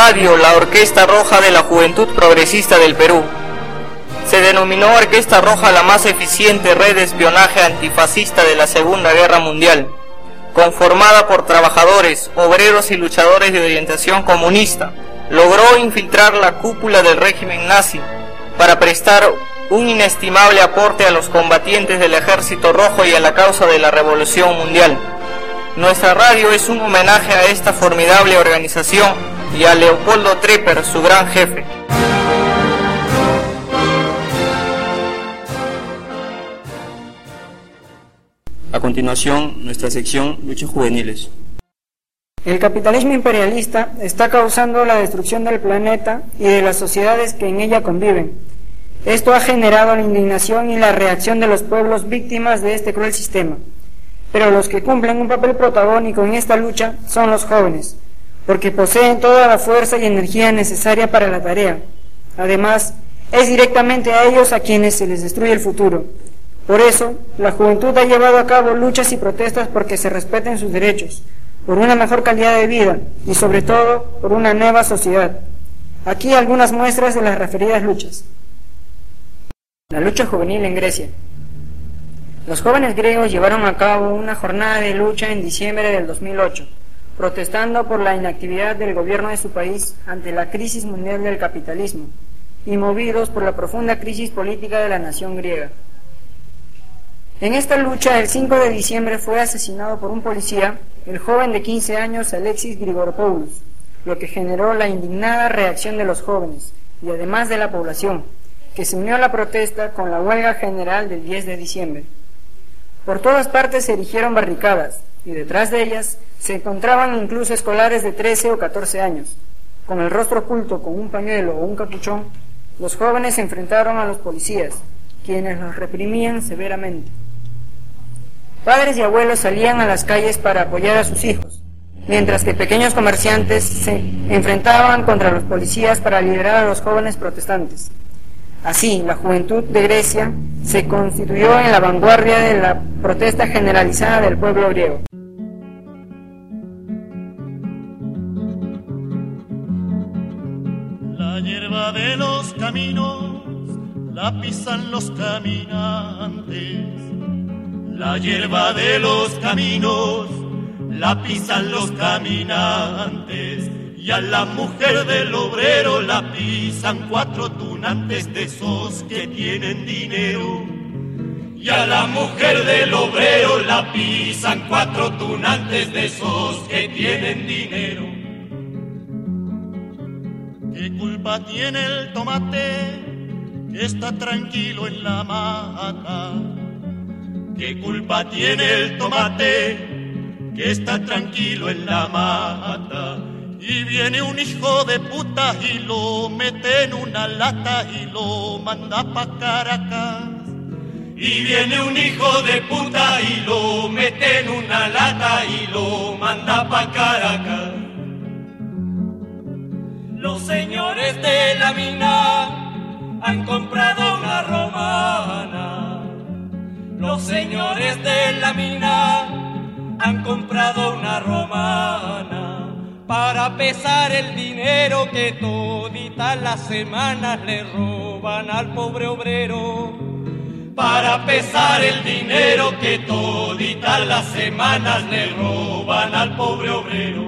radio la Orquesta Roja de la Juventud Progresista del Perú. Se denominó Orquesta Roja la más eficiente red de espionaje antifascista de la Segunda Guerra Mundial, conformada por trabajadores, obreros y luchadores de orientación comunista. Logró infiltrar la cúpula del régimen nazi para prestar un inestimable aporte a los combatientes del Ejército Rojo y a la causa de la Revolución Mundial. Nuestra radio es un homenaje a esta formidable organización y a Leopoldo Trepper, su gran jefe. A continuación, nuestra sección Luchas Juveniles. El capitalismo imperialista está causando la destrucción del planeta y de las sociedades que en ella conviven. Esto ha generado la indignación y la reacción de los pueblos víctimas de este cruel sistema. Pero los que cumplen un papel protagónico en esta lucha son los jóvenes, porque poseen toda la fuerza y energía necesaria para la tarea. Además, es directamente a ellos a quienes se les destruye el futuro. Por eso, la juventud ha llevado a cabo luchas y protestas porque se respeten sus derechos, por una mejor calidad de vida y sobre todo por una nueva sociedad. Aquí algunas muestras de las referidas luchas. La lucha juvenil en Grecia. Los jóvenes griegos llevaron a cabo una jornada de lucha en diciembre del 2008, protestando por la inactividad del gobierno de su país ante la crisis mundial del capitalismo y movidos por la profunda crisis política de la nación griega. En esta lucha, el 5 de diciembre fue asesinado por un policía el joven de 15 años Alexis Grigoropoulos, lo que generó la indignada reacción de los jóvenes y además de la población, que se unió a la protesta con la huelga general del 10 de diciembre. Por todas partes se erigieron barricadas y detrás de ellas se encontraban incluso escolares de 13 o 14 años. Con el rostro oculto con un pañuelo o un capuchón, los jóvenes se enfrentaron a los policías, quienes los reprimían severamente. Padres y abuelos salían a las calles para apoyar a sus hijos, mientras que pequeños comerciantes se enfrentaban contra los policías para liberar a los jóvenes protestantes. Así, la juventud de Grecia se constituyó en la vanguardia de la protesta generalizada del pueblo griego. La hierba de los caminos la pisan los caminantes. La hierba de los caminos la pisan los caminantes. Y a la mujer del obrero la pisan 4 tunantes de esos que tienen dinero. Y a la mujer del obrero la pisan 4 tunantes de esos que tienen dinero. ¿Qué culpa tiene el tomate que está tranquilo en la mata? ¿Qué culpa tiene el tomate que está tranquilo en la mata? Y viene un hijo de puta y lo mete en una lata y lo manda pa' Caracas. Y viene un hijo de puta y lo mete en una lata y lo manda pa' Caracas. Los señores de la mina han comprado una romana. Los señores de la mina han comprado una romana para pesar el dinero que toditas las semanas le roban al pobre obrero. Para pesar el dinero que toditas las semanas le roban al pobre obrero.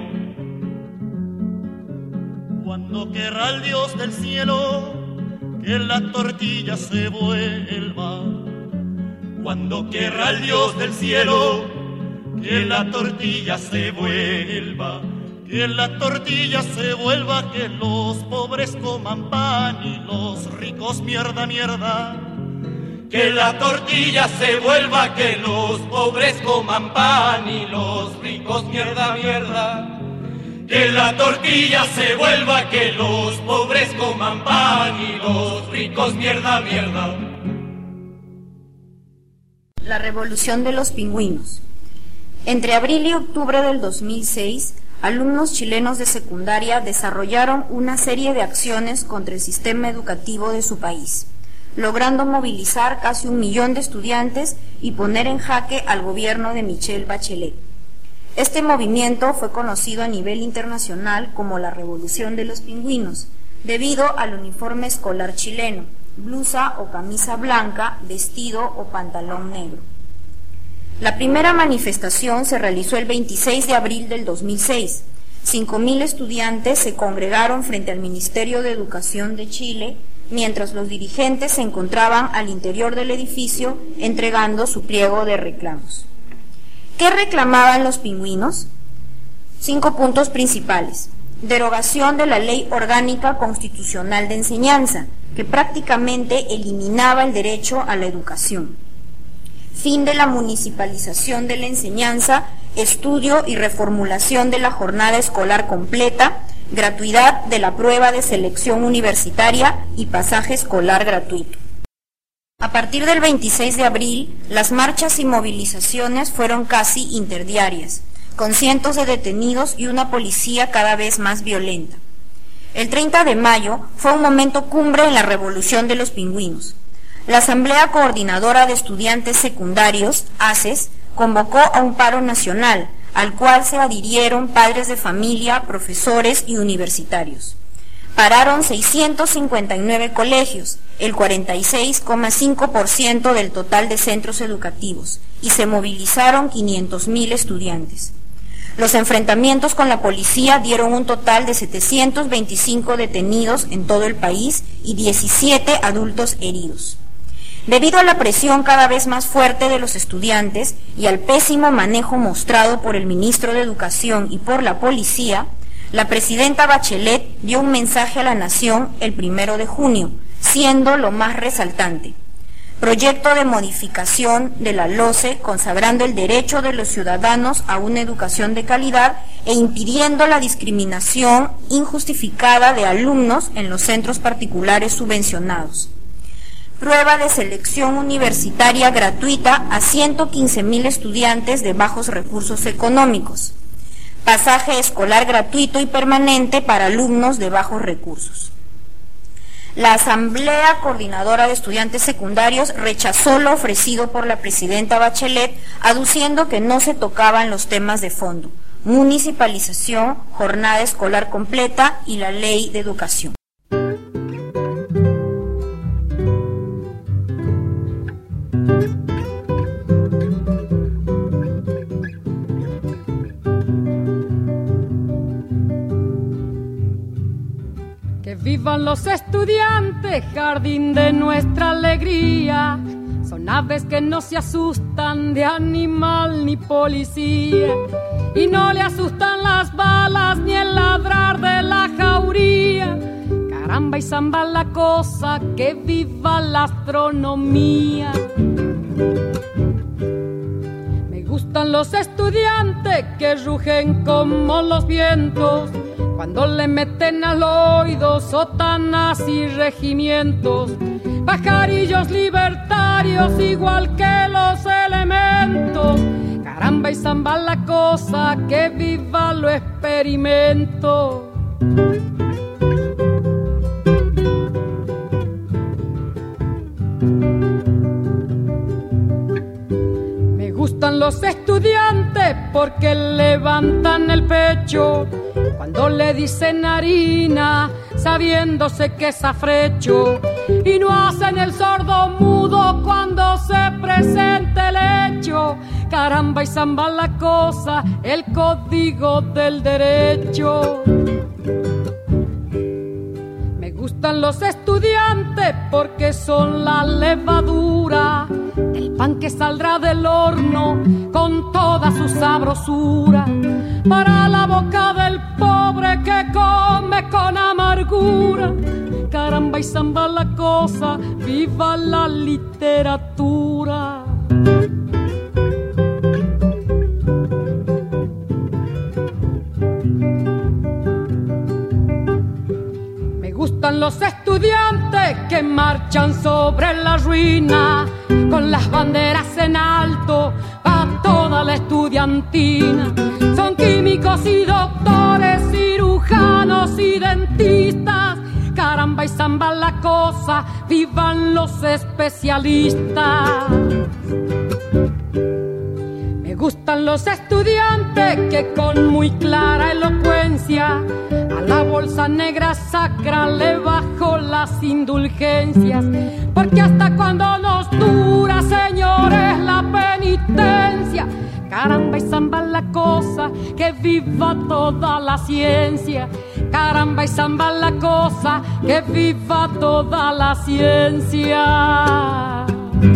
Cuando querrá el Dios del cielo que la tortilla se vuelva. Cuando querrá el Dios del cielo que la tortilla se vuelva. Que la tortilla se vuelva, que los pobres coman pan y los ricos mierda, mierda. Que la tortilla se vuelva, que los pobres coman pan y los ricos mierda, mierda. Que la tortilla se vuelva, que los pobres coman pan y los ricos mierda, mierda. La revolución de los pingüinos. Entre abril y octubre del 2006, alumnos chilenos de secundaria desarrollaron una serie de acciones contra el sistema educativo de su país, logrando movilizar casi 1 millón de estudiantes y poner en jaque al gobierno de Michelle Bachelet. Este movimiento fue conocido a nivel internacional como la Revolución de los Pingüinos, debido al uniforme escolar chileno, blusa o camisa blanca, vestido o pantalón negro. La primera manifestación se realizó el 26 de abril del 2006. 5.000 estudiantes se congregaron frente al Ministerio de Educación de Chile, mientras los dirigentes se encontraban al interior del edificio entregando su pliego de reclamos. ¿Qué reclamaban los pingüinos? 5 puntos principales. Derogación de la Ley Orgánica Constitucional de Enseñanza, que prácticamente eliminaba el derecho a la educación. Fin de la municipalización de la enseñanza, estudio y reformulación de la jornada escolar completa, gratuidad de la prueba de selección universitaria y pasaje escolar gratuito. A partir del 26 de abril, las marchas y movilizaciones fueron casi interdiarias, con cientos de detenidos y una policía cada vez más violenta. El 30 de mayo fue un momento cumbre en la Revolución de los Pingüinos. La Asamblea Coordinadora de Estudiantes Secundarios, ACES, convocó a un paro nacional, al cual se adhirieron padres de familia, profesores y universitarios. Pararon 659 colegios, el 46,5% del total de centros educativos, y se movilizaron 500.000 estudiantes. Los enfrentamientos con la policía dieron un total de 725 detenidos en todo el país y 17 adultos heridos. Debido a la presión cada vez más fuerte de los estudiantes y al pésimo manejo mostrado por el ministro de Educación y por la policía, la presidenta Bachelet dio un mensaje a la nación el 1 de junio, siendo lo más resaltante: proyecto de modificación de la LOCE consagrando el derecho de los ciudadanos a una educación de calidad e impidiendo la discriminación injustificada de alumnos en los centros particulares subvencionados. Prueba de selección universitaria gratuita a 115.000 estudiantes de bajos recursos económicos. Pasaje escolar gratuito y permanente para alumnos de bajos recursos. La Asamblea Coordinadora de Estudiantes Secundarios rechazó lo ofrecido por la presidenta Bachelet, aduciendo que no se tocaban los temas de fondo: municipalización, jornada escolar completa y la ley de educación. Vivan los estudiantes, jardín de nuestra alegría. Son aves que no se asustan de animal ni policía, y no le asustan las balas ni el ladrar de la jauría. Caramba y zamba la cosa, que viva la astronomía. Me gustan los estudiantes que rugen como los vientos, cuando le meten al oído sotanas y regimientos, pajarillos libertarios igual que los elementos. Caramba y zamba la cosa, que viva lo experimento. Me gustan los estudiantes porque levantan el pecho cuando le dicen harina, sabiéndose que es afrecho, y no hacen el sordo mudo cuando se presenta el hecho. Caramba y zamba la cosa, el código del derecho. Me gustan los estudiantes porque son la levadura del pan que saldrá del horno con toda su sabrosura, para la boca del pobre que come con amargura. Caramba y zamba la cosa, viva la literatura. Me gustan los estudiantes que marchan sobre la ruina, con las banderas en alto a toda la estudiantina. Son químicos y doctores, cirujanos y dentistas. Caramba y zamba la cosa, vivan los especialistas. Me gustan los estudiantes que con muy clara elocuencia a la bolsa negra sacra le bajó las indulgencias, porque hasta cuando nos dura, señores, la penitencia. Caramba y zamba la cosa, que viva toda la ciencia. Caramba y zamba la cosa, que viva toda la ciencia.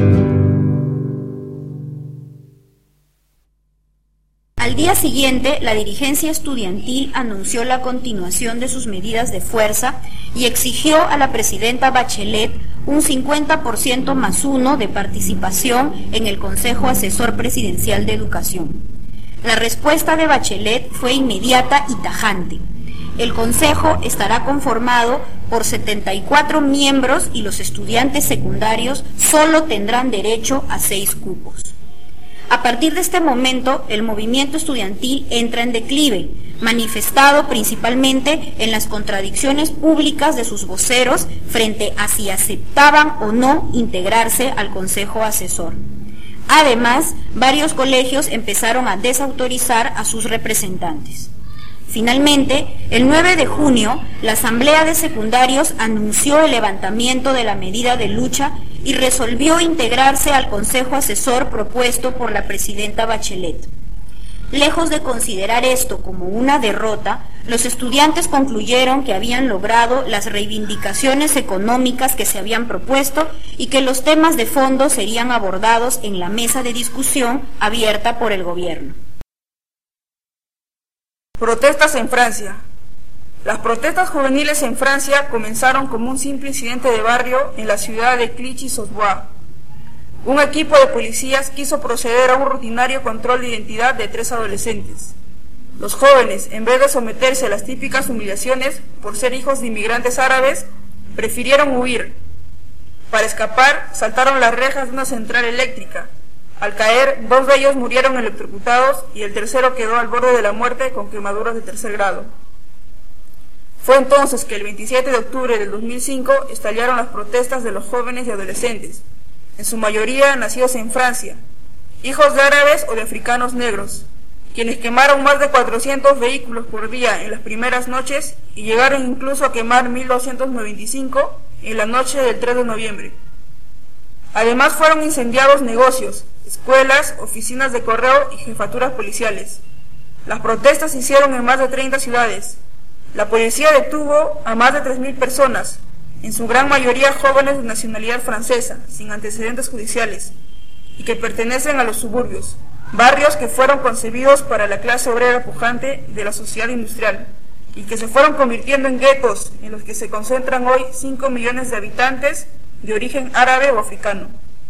Al día siguiente, la dirigencia estudiantil anunció la continuación de sus medidas de fuerza y exigió a la presidenta Bachelet un 50% más 1 de participación en el Consejo Asesor Presidencial de Educación. La respuesta de Bachelet fue inmediata y tajante. El Consejo estará conformado por 74 miembros y los estudiantes secundarios solo tendrán derecho a 6 cupos. A partir de este momento, el movimiento estudiantil entra en declive, manifestado principalmente en las contradicciones públicas de sus voceros frente a si aceptaban o no integrarse al Consejo Asesor. Además, varios colegios empezaron a desautorizar a sus representantes. Finalmente, el 9 de junio, la Asamblea de Secundarios anunció el levantamiento de la medida de lucha y resolvió integrarse al Consejo Asesor propuesto por la presidenta Bachelet. Lejos de considerar esto como una derrota, los estudiantes concluyeron que habían logrado las reivindicaciones económicas que se habían propuesto y que los temas de fondo serían abordados en la mesa de discusión abierta por el gobierno. Protestas en Francia. Las protestas juveniles en Francia comenzaron como un simple incidente de barrio en la ciudad de Clichy-sous-Bois. Un equipo de policías quiso proceder a un rutinario control de identidad de 3 adolescentes. Los jóvenes, en vez de someterse a las típicas humillaciones por ser hijos de inmigrantes árabes, prefirieron huir. Para escapar, saltaron las rejas de una central eléctrica. Al caer, 2 de ellos murieron electrocutados y el tercero quedó al borde de la muerte con quemaduras de 3er grado. Fue entonces que el 27 de octubre del 2005 estallaron las protestas de los jóvenes y adolescentes, en su mayoría nacidos en Francia, hijos de árabes o de africanos negros, quienes quemaron más de 400 vehículos por día en las primeras noches y llegaron incluso a quemar 1.295 en la noche del 3 de noviembre. Además fueron incendiados negocios, escuelas, oficinas de correo y jefaturas policiales. Las protestas se hicieron en más de 30 ciudades. La policía detuvo a más de 3.000 personas, en su gran mayoría jóvenes de nacionalidad francesa, sin antecedentes judiciales, y que pertenecen a los suburbios, barrios que fueron concebidos para la clase obrera pujante de la sociedad industrial, y que se fueron convirtiendo en guetos en los que se concentran hoy 5 millones de habitantes de origen árabe o africano.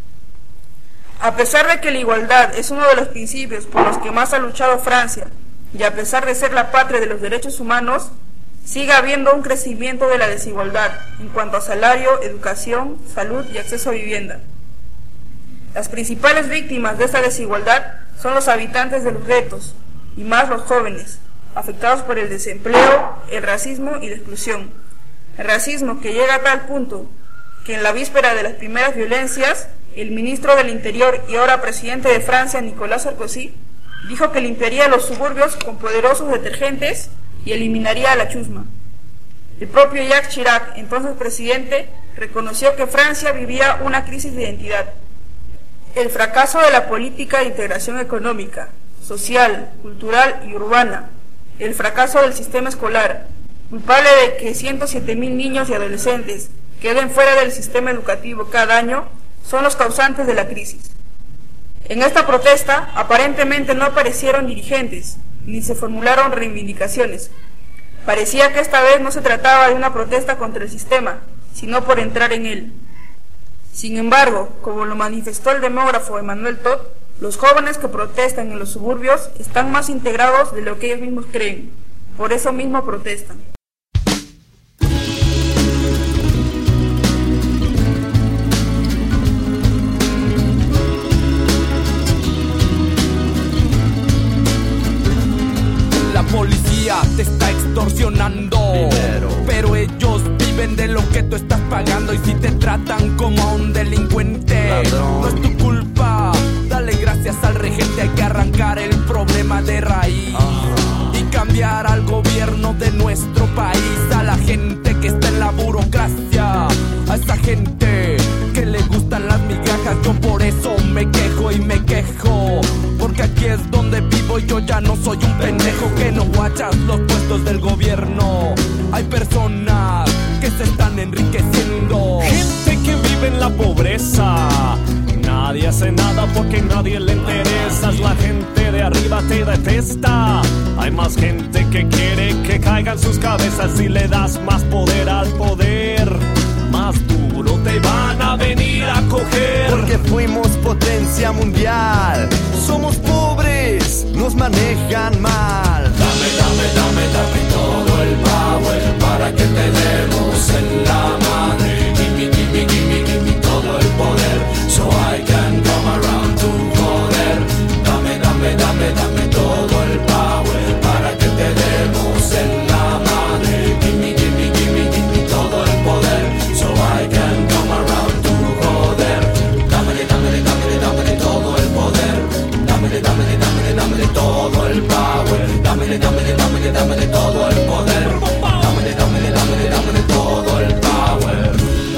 A pesar de que la igualdad es uno de los principios por los que más ha luchado Francia, y a pesar de ser la patria de los derechos humanos, sigue habiendo un crecimiento de la desigualdad en cuanto a salario, educación, salud y acceso a vivienda. Las principales víctimas de esta desigualdad son los habitantes de los guetos, y más los jóvenes, afectados por el desempleo, el racismo y la exclusión. El racismo que llega a tal punto que en la víspera de las primeras violencias, el ministro del Interior y ahora presidente de Francia, Nicolas Sarkozy, dijo que limpiaría los suburbios con poderosos detergentes y eliminaría la chusma. El propio Jacques Chirac, entonces presidente, reconoció que Francia vivía una crisis de identidad. El fracaso de la política de integración económica, social, cultural y urbana, el fracaso del sistema escolar, culpable de que 107.000 niños y adolescentes queden fuera del sistema educativo cada año, son los causantes de la crisis. En esta protesta aparentemente no aparecieron dirigentes, ni se formularon reivindicaciones. Parecía que esta vez no se trataba de una protesta contra el sistema, sino por entrar en él. Sin embargo, como lo manifestó el demógrafo Emmanuel Todd, los jóvenes que protestan en los suburbios están más integrados de lo que ellos mismos creen. Por eso mismo protestan. Policía te está extorsionando dinero, pero ellos viven de lo que tú estás pagando. Y si te tratan como a un delincuente, ladrón, no es tu culpa. Dale gracias al regente, hay que arrancar el problema. cabezas. Yo por eso me quejo y me quejo, porque aquí es donde vivo y yo ya no soy un pendejo que no guachas los puestos del gobierno. Hay personas que se están enriqueciendo, gente que vive en la pobreza. Nadie hace nada porque a nadie le interesas. La gente de arriba te detesta. Hay más gente que quiere que caigan sus cabezas. Si le das más poder al poder, más duro te van a venir a coger. Porque fuimos potencia mundial. Somos pobres, nos manejan mal. Dame, dame, dame, dame todo el power para que te demos en la madre. Gimme, gimme, gimme, gimme todo el poder, so I can come around to joder. Dame, dame, dame, dame todo el power para que te demos en la madre. Gimme, gimme, gimme, gimme todo el poder, so I can come around to joder. Dámele, dámele, dámele, dámele todo el poder. Dámele, dámele, dámele, dámele todo el power. Dámele, dámele, dámele, dámele todo el poder. Dámele, dámele, dámele, dámele todo el power.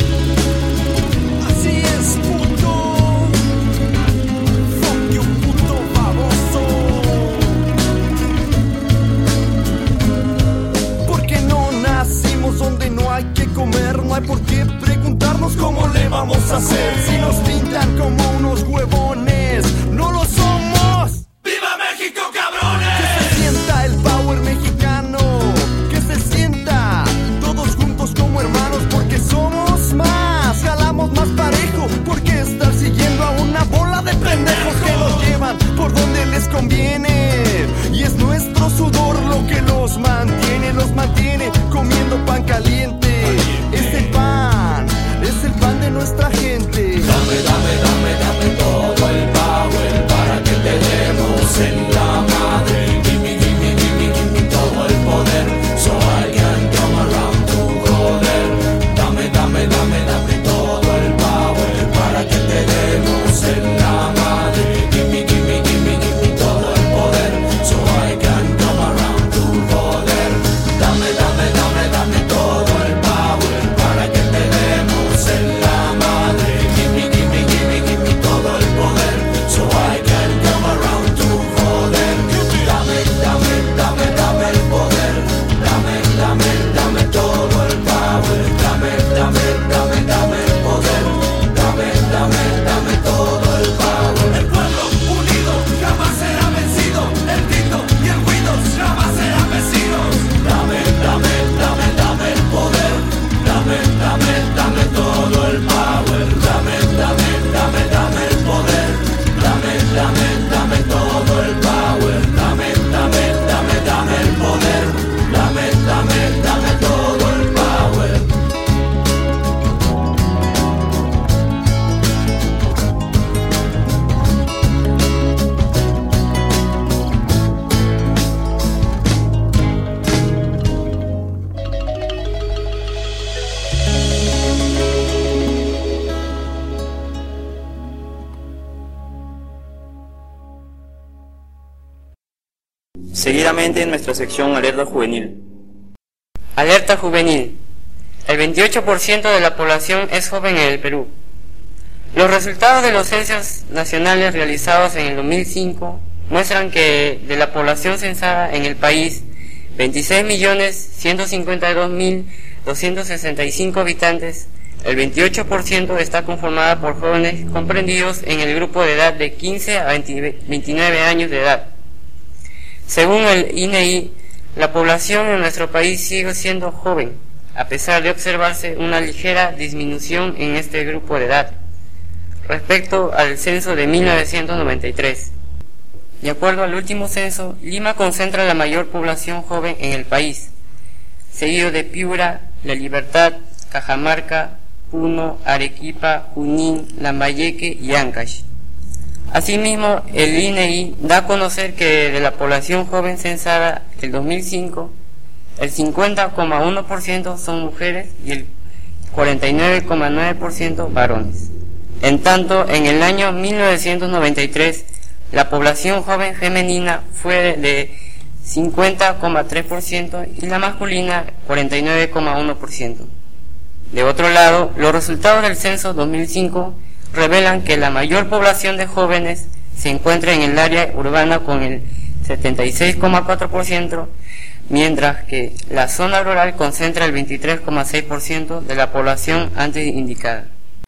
Así es, puto. Fuck you, puto baboso. Porque no nacimos donde no hay que comer. No hay por qué preguntarnos cómo le vamos a hacer. Si nos pintan como unos huevones, no lo somos. ¡Viva México, cabrones! Que se sienta el power mexicano, que se sienta todos juntos como hermanos, porque somos más, jalamos más parejo, porque estar siguiendo a una bola de pendejos que nos llevan por donde les conviene. Y es nuestro sudor lo que los mantiene comiendo pan caliente. Es el pan de nuestra gente. Dame, dame, dame, dame todo el power para que te demos en la madre. Gimme, gimme, gimme, gimme todo el poder, so I can come around to joder. Dame, dame, dame, dame todo el power para que te demos en la madre. Gimme, gimme, gimme, gimme todo el poder, so I can come around to joder. Dame, dame, dame, dame todo el power para que te demos en la madre. Gimme, gimme, gimme, gimme todo el poder, so I can come around to joder. Dame, dame, dame, dame el poder. Dame, dame, dame todo el power. Dame, dame, dame, dame el poder. Dame, dame, dame todo el power. El pueblo unido jamás será vencido. El grito y el ruido jamás serán vecinos. Dame, dame, dame, dame el poder. Dame, dame, dame todo el power. Dame, dame, dame, dame el poder. Dame, dame, dame todo el power. Dame, dame, dame, dame el poder. Dame, dame, dame todo el power. Seguidamente en nuestra sección Alerta Juvenil. Alerta juvenil. El 28% de la población es joven en el Perú. Los resultados de los censos nacionales realizados en el 2005 muestran que de la población censada en el país, 26.152.265 habitantes, el 28% está conformada por jóvenes comprendidos en el grupo de edad de 15 a 29 años de edad. Según el INEI, la población en nuestro país sigue siendo joven, a pesar de observarse una ligera disminución en este grupo de edad respecto al censo de 1993. De acuerdo al último censo, Lima concentra la mayor población joven en el país, seguido de Piura, La Libertad, Cajamarca, Puno, Arequipa, Junín, Lambayeque y Ancash. Asimismo, el INEI da a conocer que de la población joven censada el 2005, el 50,1% son mujeres y el 49,9% varones. En tanto, en el año 1993, la población joven femenina fue de 50,3% y la masculina 49,1%. De otro lado, los resultados del censo 2005 revelan que la mayor población de jóvenes se encuentra en el área urbana con el 76,4%, mientras que la zona rural concentra el 23,6% de la población antes indicada.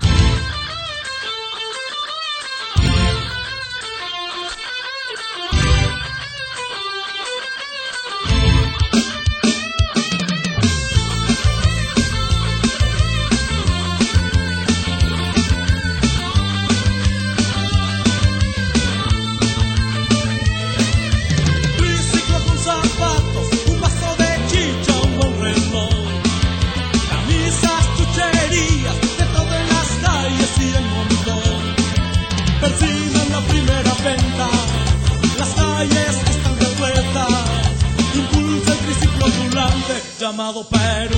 Llamado Perú.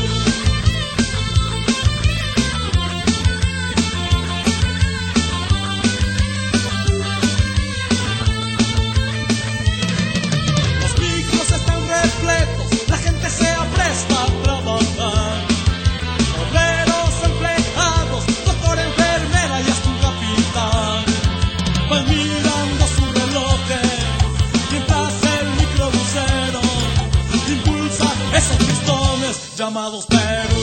Los micros están repletos, la gente se apresta a trabajar. Obreros, empleados, doctor, enfermera y hasta un capitán van mirando sus relojes mientras el microbusero impulsa esos pistones llamados Perú.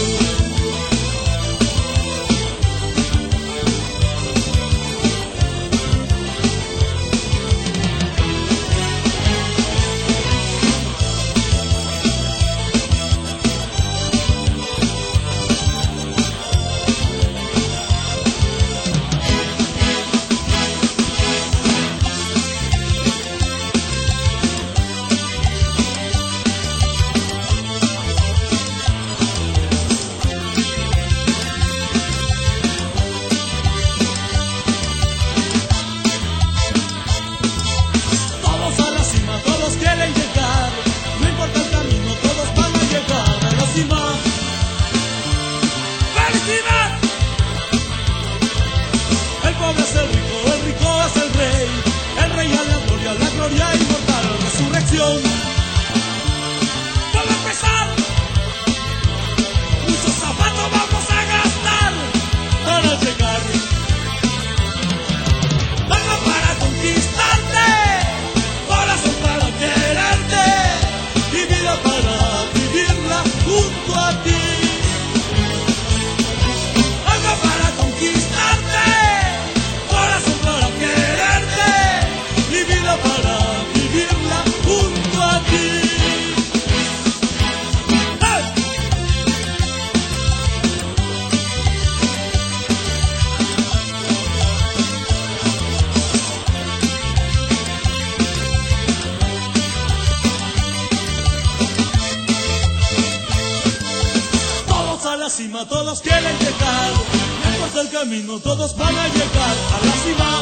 Todos quieren llegar, no importa el camino, todos van a llegar a la cima.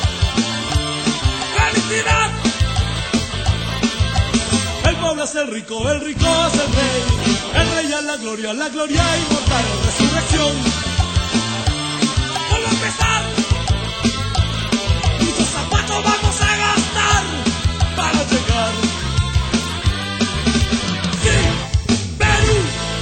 ¡Felicidad! El pueblo es el rico es el rey es la gloria inmortal, resurrección. Vuelve a empezar, muchos zapatos vamos a gastar para llegar. ¡Sí! ¡Perú!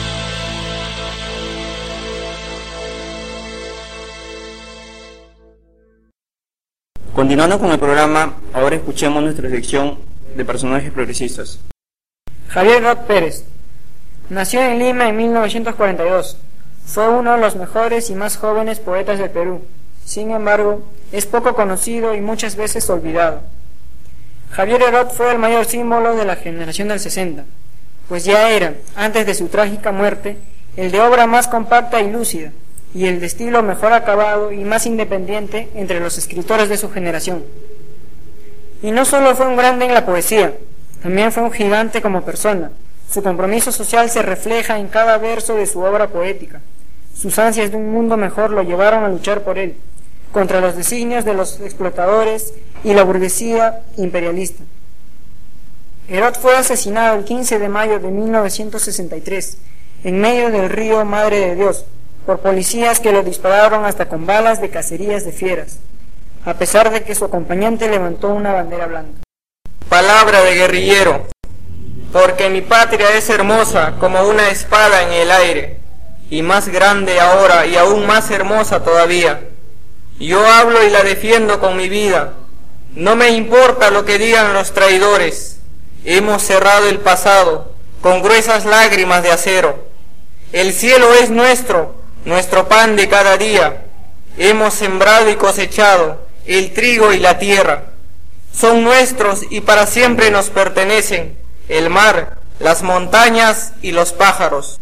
Continuando con el programa, ahora escuchemos nuestra sección de personajes progresistas. Javier Rod Pérez nació en Lima en 1942. Fue uno de los mejores y más jóvenes poetas del Perú. Sin embargo, es poco conocido y muchas veces olvidado. Javier Herod fue el mayor símbolo de la generación del 60, pues ya era, antes de su trágica muerte, el de obra más compacta y lúcida, y el de estilo mejor acabado y más independiente entre los escritores de su generación. Y no solo fue un grande en la poesía, también fue un gigante como persona. Su compromiso social se refleja en cada verso de su obra poética. Sus ansias de un mundo mejor lo llevaron a luchar por él, contra los designios de los explotadores y la burguesía imperialista. Herod fue asesinado el 15 de mayo de 1963, en medio del río Madre de Dios, por policías que lo dispararon hasta con balas de cacerías de fieras, a pesar de que su acompañante levantó una bandera blanca. Palabra de guerrillero, porque mi patria es hermosa como una espada en el aire, y más grande ahora y aún más hermosa todavía, Yo hablo y la defiendo con mi vida. No me importa lo que digan los traidores. Hemos cerrado el pasado con gruesas lágrimas de acero. El cielo es nuestro pan de cada día. Hemos sembrado y cosechado el trigo y la tierra. Son nuestros y para siempre nos pertenecen el mar, las montañas y los pájaros.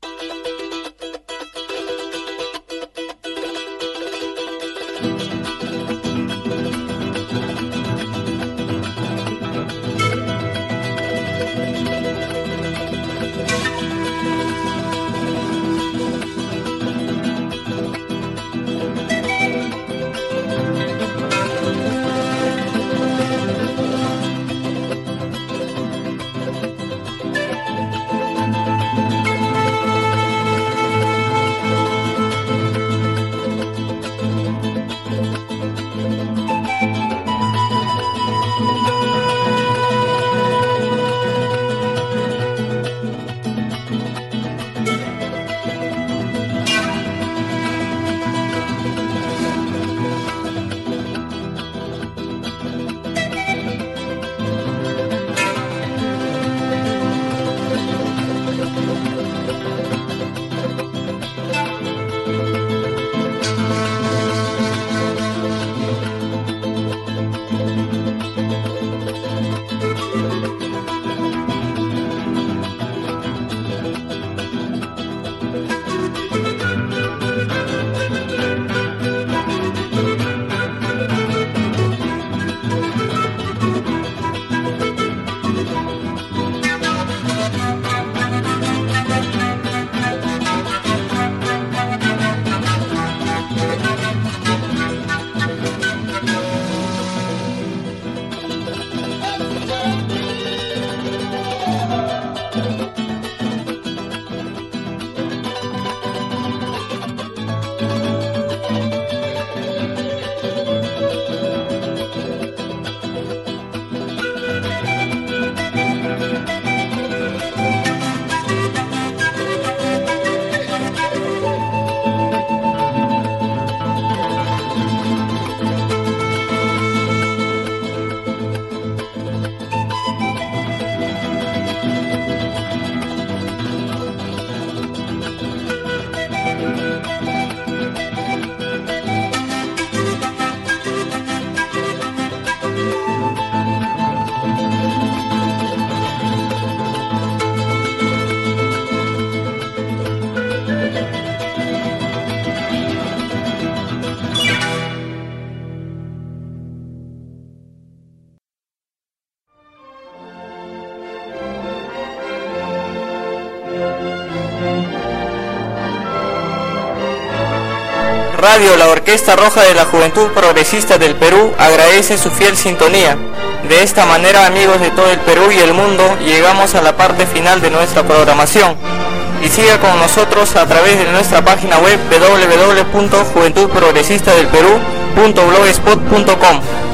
Radio La Orquesta Roja de la Juventud Progresista del Perú agradece su fiel sintonía. De esta manera, amigos de todo el Perú y el mundo, llegamos a la parte final de nuestra programación. Y siga con nosotros a través de nuestra página web www.juventudprogresistadelperú.blogspot.com.